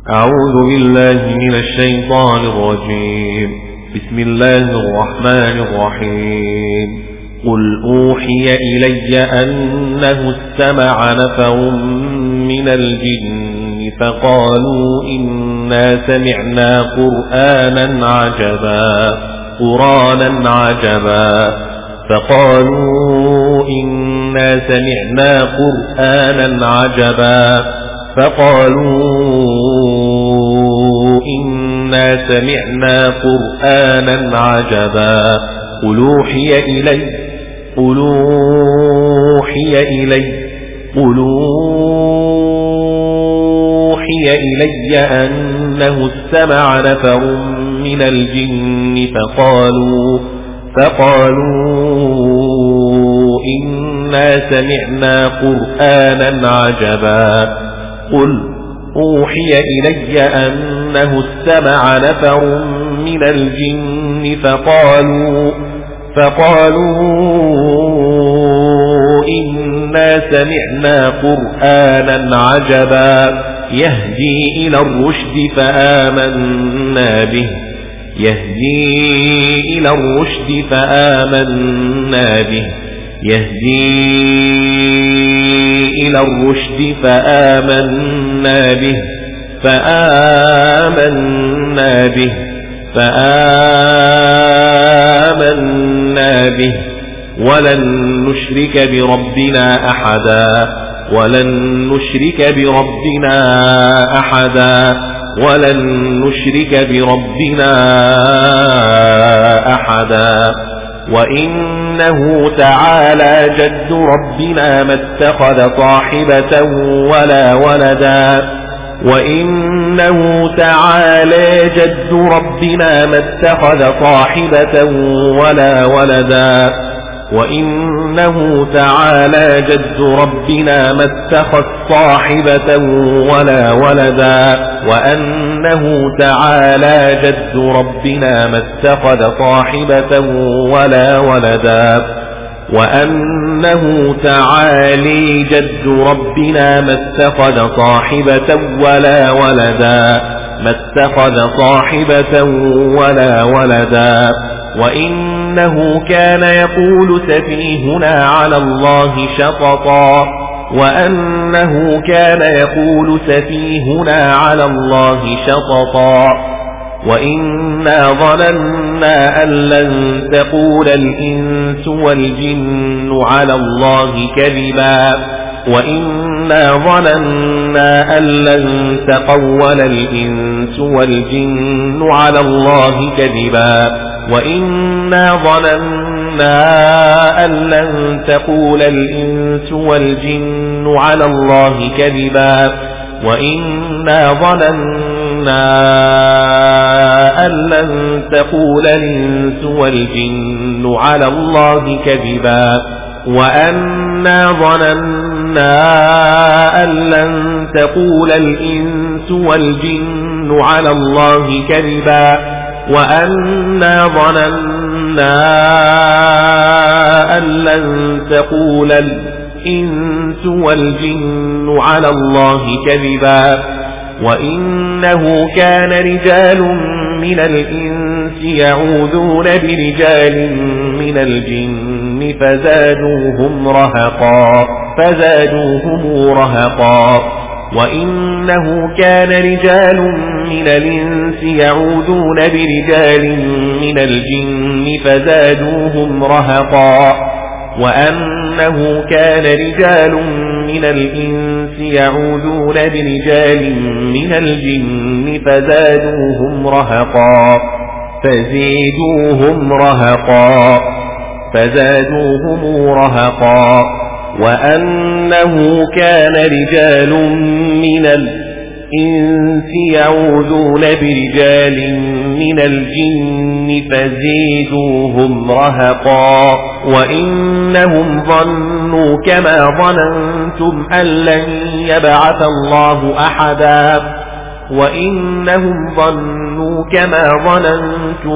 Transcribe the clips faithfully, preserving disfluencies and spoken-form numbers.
أعوذ بالله من الشيطان الرجيم. بسم الله الرحمن الرحيم. قل أوحي إلي أنه استمع نفر من الجن فقالوا إنا سمعنا قرآنا عجبا قرآنا عجبا فقالوا إنا سمعنا قرآنا عجبا فقالوا إنا سمعنا قرآنا عجبا قل أوحي إلي قل أوحي إلي قل أوحي إلي أنه استمع نفر من الجن فقالوا فقالوا إنا سمعنا قرآنا عجبا قل أوحي إلي أنه استمع نفر من الجن فقالوا فقالوا إنا سمعنا قرآنا عجبا يهدي إلى الرشد فآمنا به يهدي إلى الرشد فآمنا به يهدي إلى الرشد فآمنا به فآمنا به فآمنا به ولن نشرك بربنا أحدا ولن نشرك بربنا أحدا ولن نشرك بربنا أحدا وإنه تعالى جد ربنا ما اتخذ صاحبة ولا ولدا وإنه تعالى جد ربنا ما اتخذ صاحبة ولا ولدا وإنه تعالى جد ربنا ما اتخذ صاحبة ولا ولدا وأنه تعالى جد ربنا ما اتخذ صاحبة ولا ولدا وأنه تعالى جد ربنا ما اتخذ صاحبة ولا ولدا ما اتخذ صاحبة ولا ولدا وإنه كان يقول سفيهنا على الله شططا وأنه كان يقول سفيهنا على الله شططا وإنا ظننا أن لن تقول الإنس والجن على الله كذبا وإنا ظننا أن لن تقول الإنس والجن على الله كذبا وإنا ظننا أن لن تقول الإنس والجن على الله كذبا وإنا ظننا أن لن تقول الإنس والجن على الله كذبا وأنا ظننا أن لن تقول الإنس والجن على الله كذبا وأنا ظننا أن لن تقول الإنس والجن على الله كذبا وإنه كان رجال من الإنس يعوذون برجال من الجن فزادوهم رهقا فزادوهم رهقا وإنه كان رجال من الإنس يعوذون برجال من الجن فزادوهم رهقا وأنه كان رجال من الإنس يعوذون برجال من الجن فزادوهم رهقا فزيدوهم رهقا فزادوهم رهقا وأنه كان رجال من الإنس يعوذون برجال من الجن فزيدوهم رهقا وإنهم ظنوا كما ظننتم أن لن يبعث الله أحدا وإنهم ظنوا كما ظننتم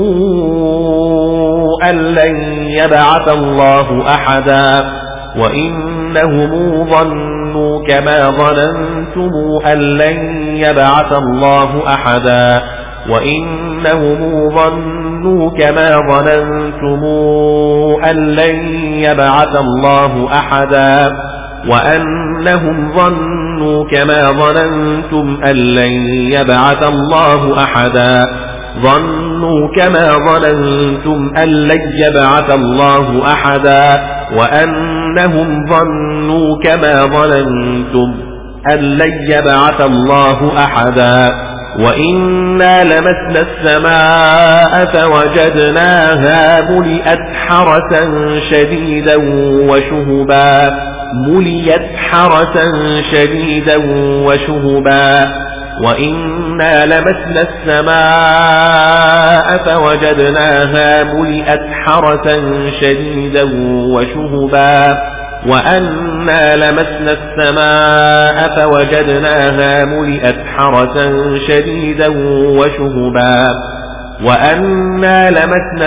أن لن يبعث الله أحدا وإنهم ظنوا كما ظننتم ظننتم أن لن يبعث الله أحدا وإنهم ظنوا كما ظننتم أن لن يبعث الله أحدا وأنهم ظنوا كما ظننتم أن لن يبعث الله أحدا ظنوا كما ظننتم أن لن يبعث الله أحدا وأنهم ظنوا كما ظننتم أن لن يبعث الله أحدا وإنا لمسنا السماء فوجدناها ملئت حرسا شديدا وشهبا ملئت حرسا شديدا وشهبا وإنا لمسنا السماء فوجدناها ملئت حرسا شديدا وشهبا وأنا لمسنا السماء فوجدناها ملئت حرسا شديدا وشهبا وأنا لمسنا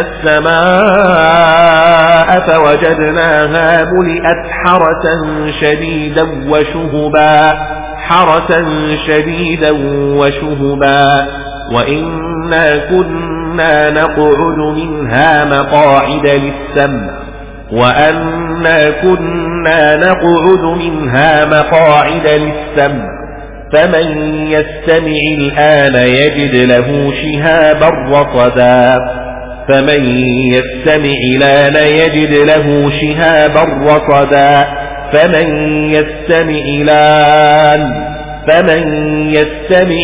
السماء فوجدناها ملئت حرسا شديدا وشهبا حرسا شديدا وشهبا وإنا كنا نقعد منها مقاعد للسمع وأنا كنا نقعد منها مقاعد للسمع فمن يستمع الآن يجد له شهابا رصدا فمن يستمع الآن يجد له شهابا رصدا فمن يستمع الآن فمن يستمع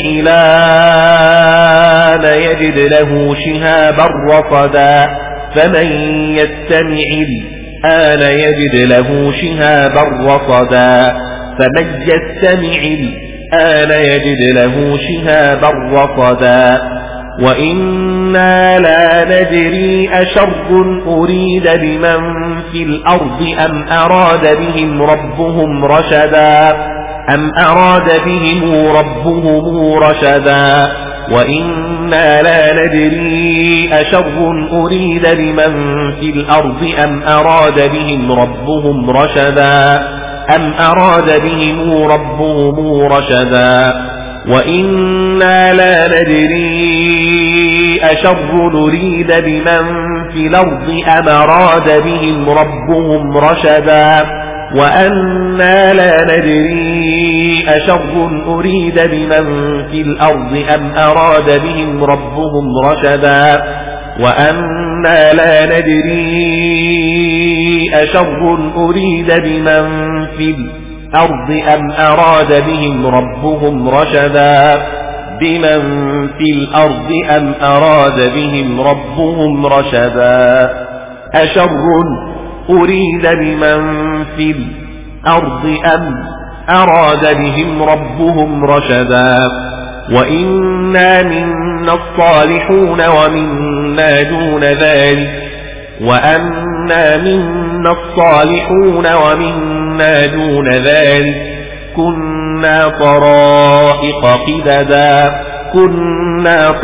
الآن يجد له شهابا رصدا فمن يستمع الآن يجد له شهابا رصدا فمن يستمع الآن يجد له شهابا رصدا وإنا لا ندري أشر أريد بمن في الأرض أم أراد بهم ربهم رشدا أم أراد بهم ربهم رشدا وإنا لا ندري أشر أريد بمن في الأرض أم أراد بهم ربهم رشدا أم أراد بهم ربهم رشدا وإنا لا ندري أشر نريد بمن في الأرض أم أراد بهم ربهم رشدا وأنا لا ندري أشر أريد بمن في الأرض أم أراد بهم ربهم رشدا وأنا لا ندري أشر أريد بمن في الأرض أم أراد بهم ربهم رشدا بمن في الأرض أم أراد بهم ربهم رشدا أشر أريد بمن في الأرض أم أراد بهم ربهم رشدا وإنا منا الصالحون ومنا دون ذلك وأنا منا الصالحون ومنا دون ذلك كنا طرائق قددا كنا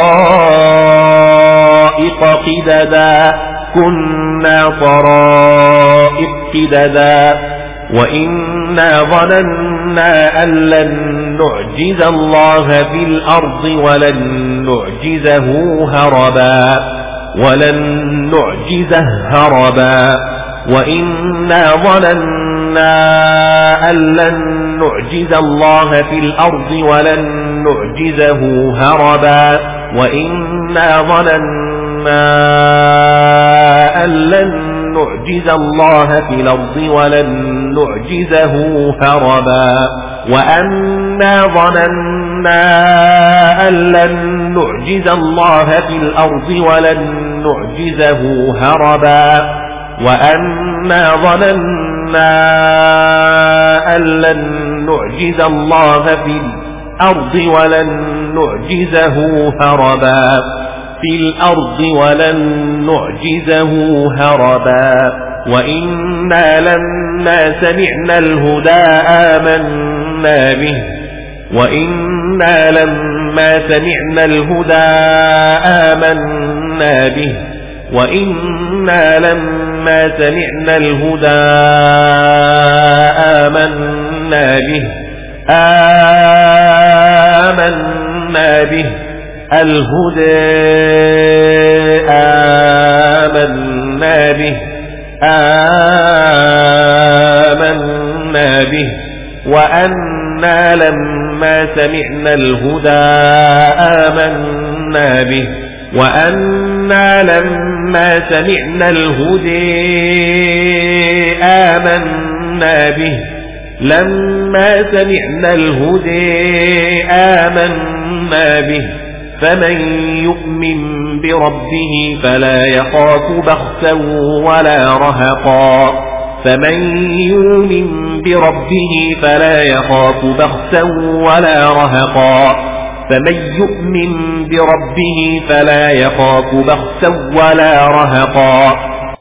طرائق قددا كنا طرائق قددا وإنا ظننا أن لن نعجز الله في الأرض ولن نعجزه هربا ولن نعجزه هربا وإنا ظننا أن لن نعجز الله في الأرض ولن نعجزه هربا وإنا ظننا أن لن نعجز الله في الأرض ولن نعجزه هربا وأنا ظننا أن لن نعجز الله في الأرض ولن نعجزه هربا وأنا ظننا أن لن نعجز الله في الأرض ولن نعجزه هربا في الأرض ولن نعجزه هربا وإنا لما سمعنا الهدى آمنا به وإنا لما سمعنا الهدى آمنا به وإنا لما سمعنا الهدى آمنا به آمنا به الهدى آمنا به آمنا به وأنا لما سمعنا الهدى آمنا به وأنا لما سمعنا الهدى آمنا به لما سمعنا الهدى آمنا به فمن يؤمن بربه فلا يخاف بخسا ولا رهقا فمن يؤمن بربه فلا يخاف بخسا ولا رهقا فمن يؤمن بربه فلا يخاف بخسا ولا رهقا